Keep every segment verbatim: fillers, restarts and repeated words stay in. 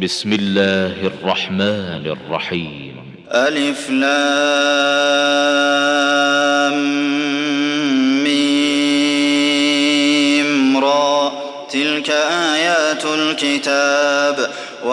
بسم الله الرحمن الرحيم. ألف لام ميم را. تلك آيات الكتاب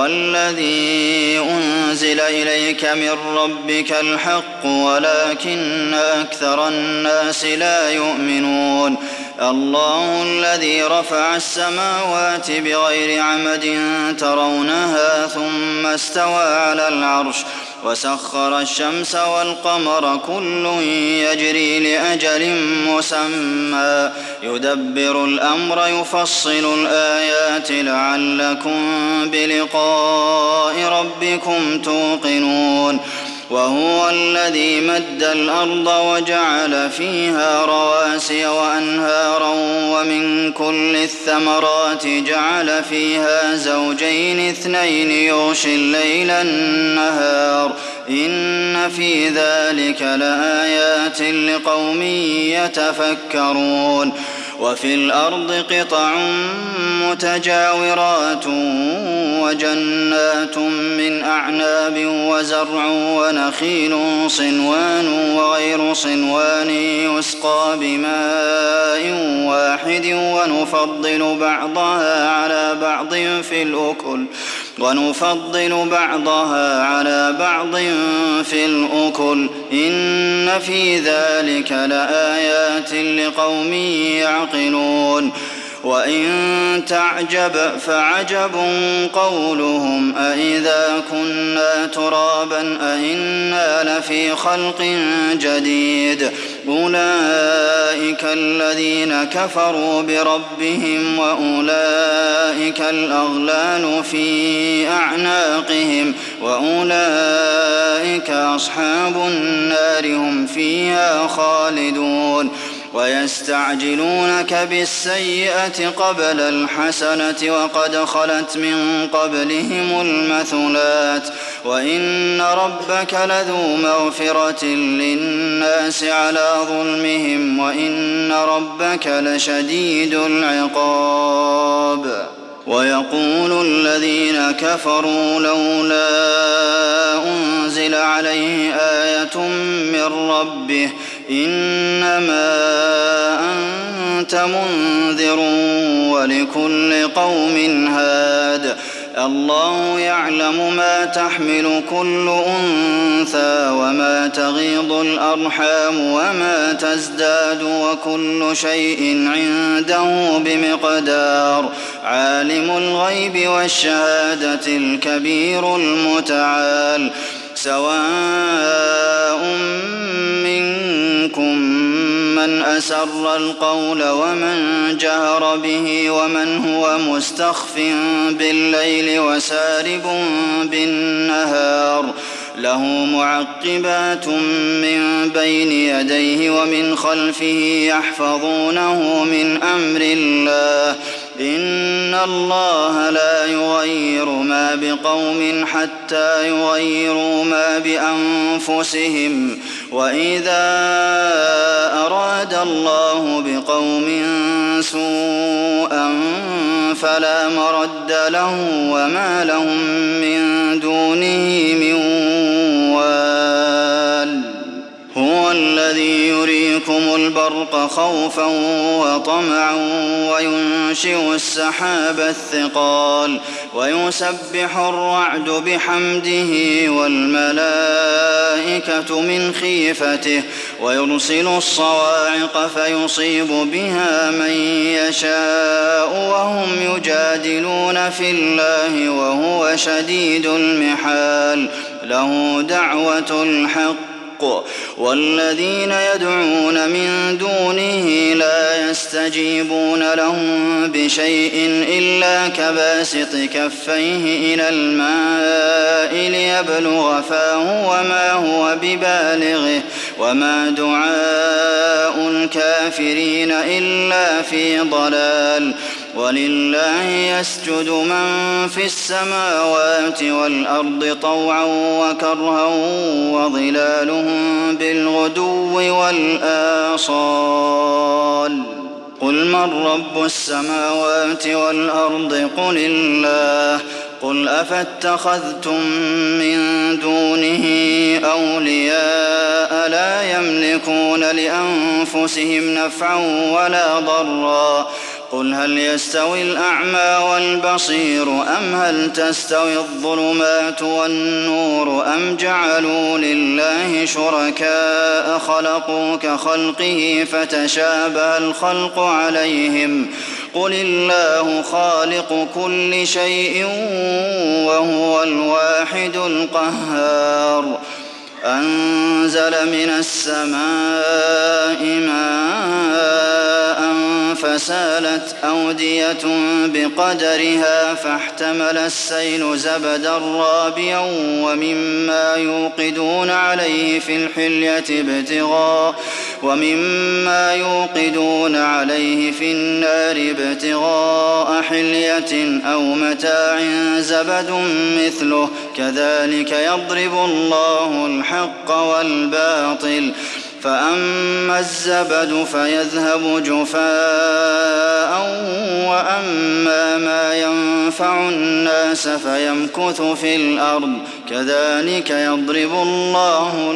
والذي أنزل إليك من ربك الحق ولكن أكثر الناس لا يؤمنون. الله الذي رفع السماوات بغير عمد ترونها ثم استوى على العرش وسخر الشمس والقمر كل يجري لأجل مسمى يدبر الأمر يفصل الآيات لعلكم بلقاء ربكم توقنون. وهو الذي مد الأرض وجعل فيها رواسي وأنهارا ومن كل الثمرات جعل فيها زوجين اثنين يغشي الليل النهار إن في ذلك لآيات لقوم يتفكرون. وفي الأرض قطع متجاورات وجنات من أعناب وزرع ونخيل صنوان وغير صنوان يسقى بماء واحد ونفضل بعضها على بعض في الأكل ونفضل بعضها على بعض في الأكل إن في ذلك لآيات لقوم يعقلون. وإن تعجب فعجب قولهم أإذا كنا ترابا أإنا لفي خلق جديد أولئك الذين كفروا بربهم وأولئك الأغلال في أعناقهم وأولئك أصحاب النار هم فيها خالدون. ويستعجلونك بالسيئة قبل الحسنة وقد خلت من قبلهم المثلات وإن ربك لذو مغفرة للناس على ظلمهم وإن ربك لشديد العقاب. ويقول الذين كفروا لولا أنزل عليه آية من ربه إنما أنت منذر ولكل قوم هاد. الله يعلم ما تحمل كل أنثى وما تغيض الأرحام وما تزداد وكل شيء عنده بمقدار. عالم الغيب والشهادة الكبير المتعال. سواء منكم من أسر القول ومن جهر به ومن هو مستخف بالليل وسارب بالنهار له معقبات من بين يديه ومن خلفه يحفظونه من أمر الله إن الله لا يغير ما بقوم حتى يغيروا ما بأنفسهم وإذا أراد الله بقوم سوءا فلا مرد له وما لهم من دونه من وال. هو الذي يريكم البرق خوفا وطمعا وينشئ السحاب الثقال ويسبح الرعد بحمده والملائكة من خيفته ويرسل الصواعق فيصيب بها من يشاء وهم يجادلون في الله وهو شديد المحال. له دعوة الحق والذين يدعون من دونه لا يستجيبون لهم بشيء إلا كباسط كفيه إلى الماء ليبلغ فاه وما هو ببالغه وما دعاء الكافرين إلا في ضلال. ولله يسجد من في السماوات والأرض طوعا وكرها وظلالهم بالغدو والآصال. قل من رب السماوات والأرض قل الله قل أفاتخذتم من دونه أولياء لا يملكون لأنفسهم نفعا ولا ضرا قل هل يستوي الأعمى والبصير أم هل تستوي الظلمات والنور أم جعلوا لله شركاء خلقوا كخلقه فتشابه الخلق عليهم قل الله خالق كل شيء وهو الواحد القهار أنزل من السماء ماء فسالت أودية بقدرها فاحتمل السيل زبدا رابيا ومما يوقدون عليه في الحلية ابتغاء ومما يوقدون عليه في النار ابتغاء حلية أو متاع زبد مثله كذلك يضرب الله الحق والباطل فأما الزبد فيذهب جفاء وأما ما ينفع الناس فيمكث في الأرض كذلك يضرب الله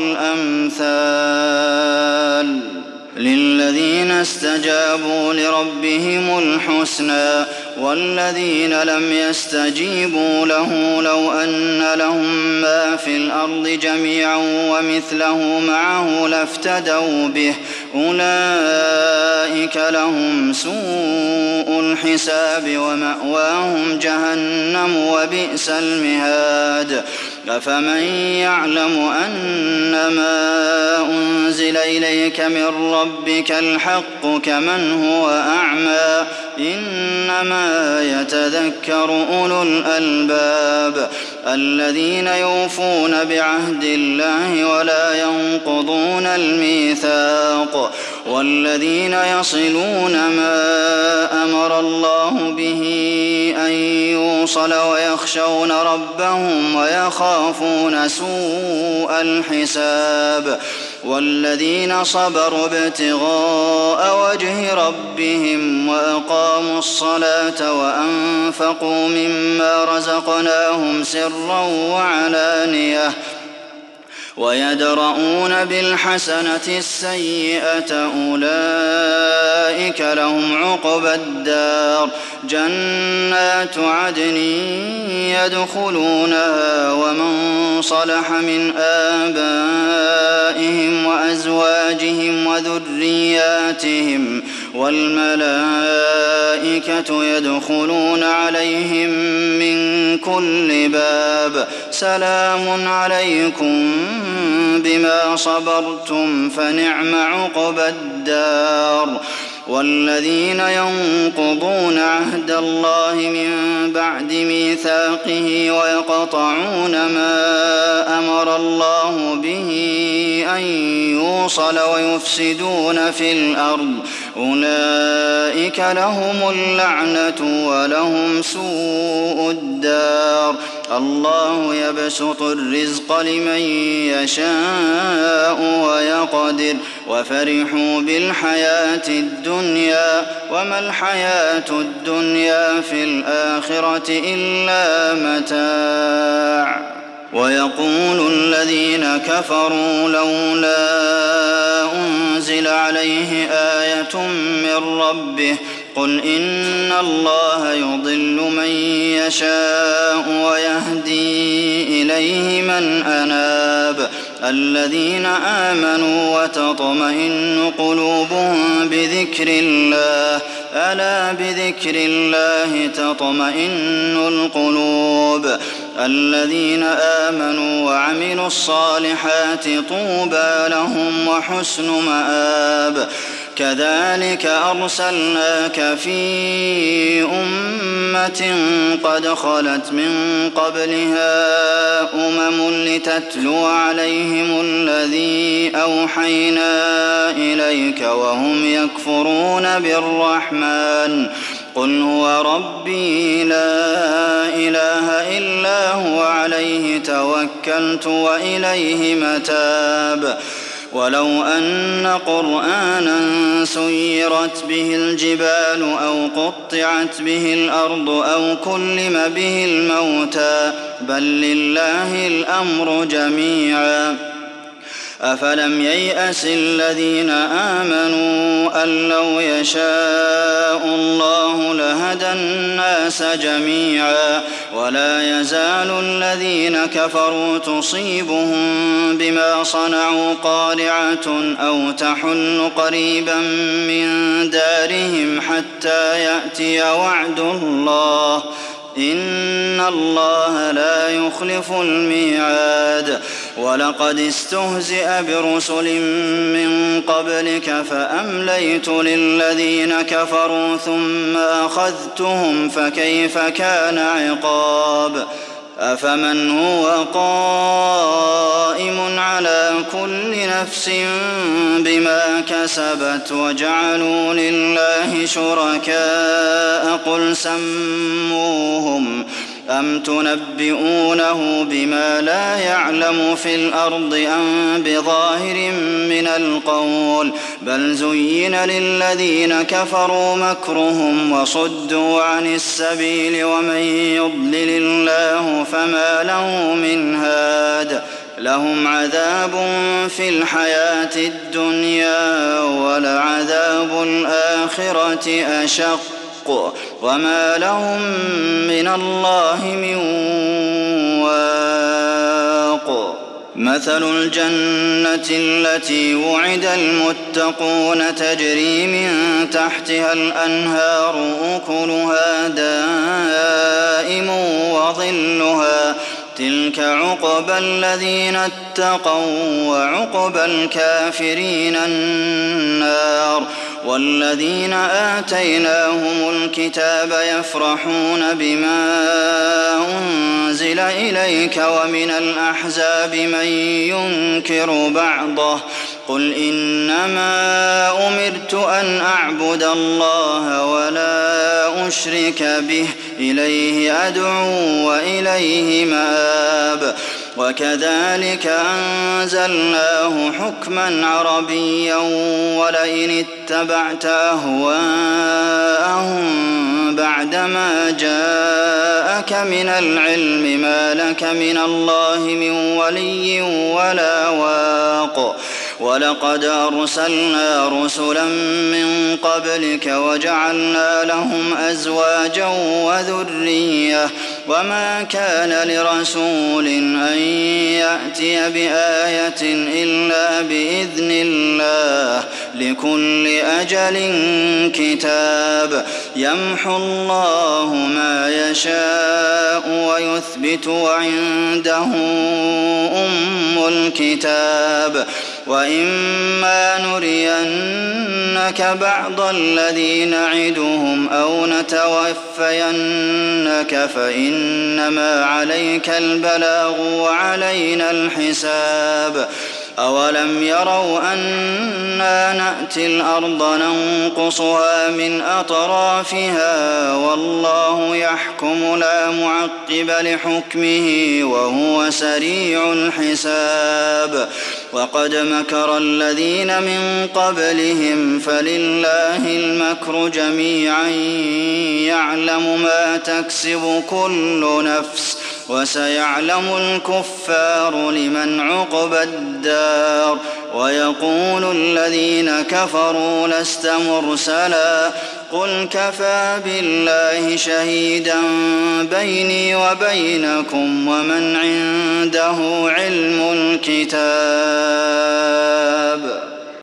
الأمثال للذين استجابوا لربهم الحسنى والذين لم يستجيبوا له لو أن لهم ما في الأرض جميعا ومثله معه لافتدوا به أولئك لهم سوء الحساب ومأواهم جهنم وبئس المهاد أفمن يعلم أنما أنزل إليك من ربك الحق كمن هو أعمى إنما يتذكر أولو الألباب الذين يوفون بعهد الله ولا ينقضون الميثاق والذين يصلون ما أمر الله به أن يوصل ويخشون ربهم ويخافون سوء الحساب والذين صبروا ابتغاء وجه ربهم وأقاموا الصلاة وأنفقوا مما رزقناهم سرا وعلانية ويدرؤون بالحسنة السيئة أولئك لهم عقبى الدار جنات عدن يدخلونها ومن صلح من آبائهم وأزواجهم وذرياتهم والملائكة يدخلون عليهم من كل باب سلام عليكم بما صبرتم فنعم عقبى الدار والذين ينقضون عهد الله من بعد ميثاقه ويقطعون ما أمر الله به أن يوصل ويفسدون في الأرض أولئك لهم اللعنة ولهم سوء الدار الله يبسط الرزق لمن يشاء ويقدر وفرحوا بالحياة الدنيا وما الحياة الدنيا في الآخرة إلا متاع ويقول الذين كفروا لولا أنزل عليه آية من ربه قل إن الله يضل من يشاء ويهدي إليه من أناب الذين آمنوا وتطمئن قلوبهم بذكر الله ألا بذكر الله تطمئن القلوب الذين آمنوا وعملوا الصالحات طوبى لهم وحسن مآب كذلك أرسلناك في أمة قد خلت من قبلها أمم لتتلو عليهم الذي أوحينا إليك وهم يكفرون بالرحمن قل هو ربي لا إله إلا هو عليه توكلت وإليه متاب ولو أن قرآنا سيرت به الجبال أو قطعت به الأرض أو كلم به الموتى بل لله الأمر جميعا أفلم ييأس الذين آمنوا أن لو يشاء الله لهدى الناس جميعا ولا يزال الذين كفروا تصيبهم بما صنعوا قارعة أو تحل قريبا من دارهم حتى يأتي وعد الله إن الله لا يخلف الميعاد ولقد استهزئ برسل من قبلك فأمليت للذين كفروا ثم أخذتهم فكيف كان عقاب أفمن هو قائم على كل نفس بما كسبت وجعلوا لله شركاء قل سموهم أم تنبئونه بما لا يعلم في الأرض أم بظاهر من القول بل زين للذين كفروا مكرهم وصدوا عن السبيل ومن يضلل الله فما له من هاد لهم عذاب في الحياة الدنيا ولعذاب الآخرة أشق وما لهم من الله من واق مثل الجنة التي وعد المتقون تجري من تحتها الأنهار أكلها دائم وظلها تلك عقبى الذين اتقوا وعقبى الكافرين النار والذين آتيناهم الكتاب يفرحون بما أنزل إليك ومن الأحزاب من ينكر بعضه قل إنما أمرت أن أعبد الله ولا أشرك به إليه أدعو وإليه مآب وكذلك أنزلناه حكما عربيا ولئن اتبعت أهواءهم بعدما جاءك من العلم ما لك من الله من ولي ولا واق ولقد أرسلنا رسلا من قبلك وجعلنا لهم أزواجا وذرية وما كان لرسول أن يأتي بآية إلا بإذن الله لكل أجل كتاب يمحو الله ما يشاء ويثبت وعنده أم الكتاب وإما نرينك بعض الذي نعدهم أو نتوفينك فإنما عليك البلاغ وعلينا الحساب أولم يروا أنا نأتي الأرض ننقصها من أطرافها والله يحكم لا معقب لحكمه وهو سريع الحساب وقد مكر الذين من قبلهم فلله المكر جميعا يعلم ما تكسب كل نفس وسيعلم الكفار لمن عقبى الدار ويقول الذين كفروا لست مرسلا قل كفى بالله شهيدا بيني وبينكم ومن عنده علم الكتاب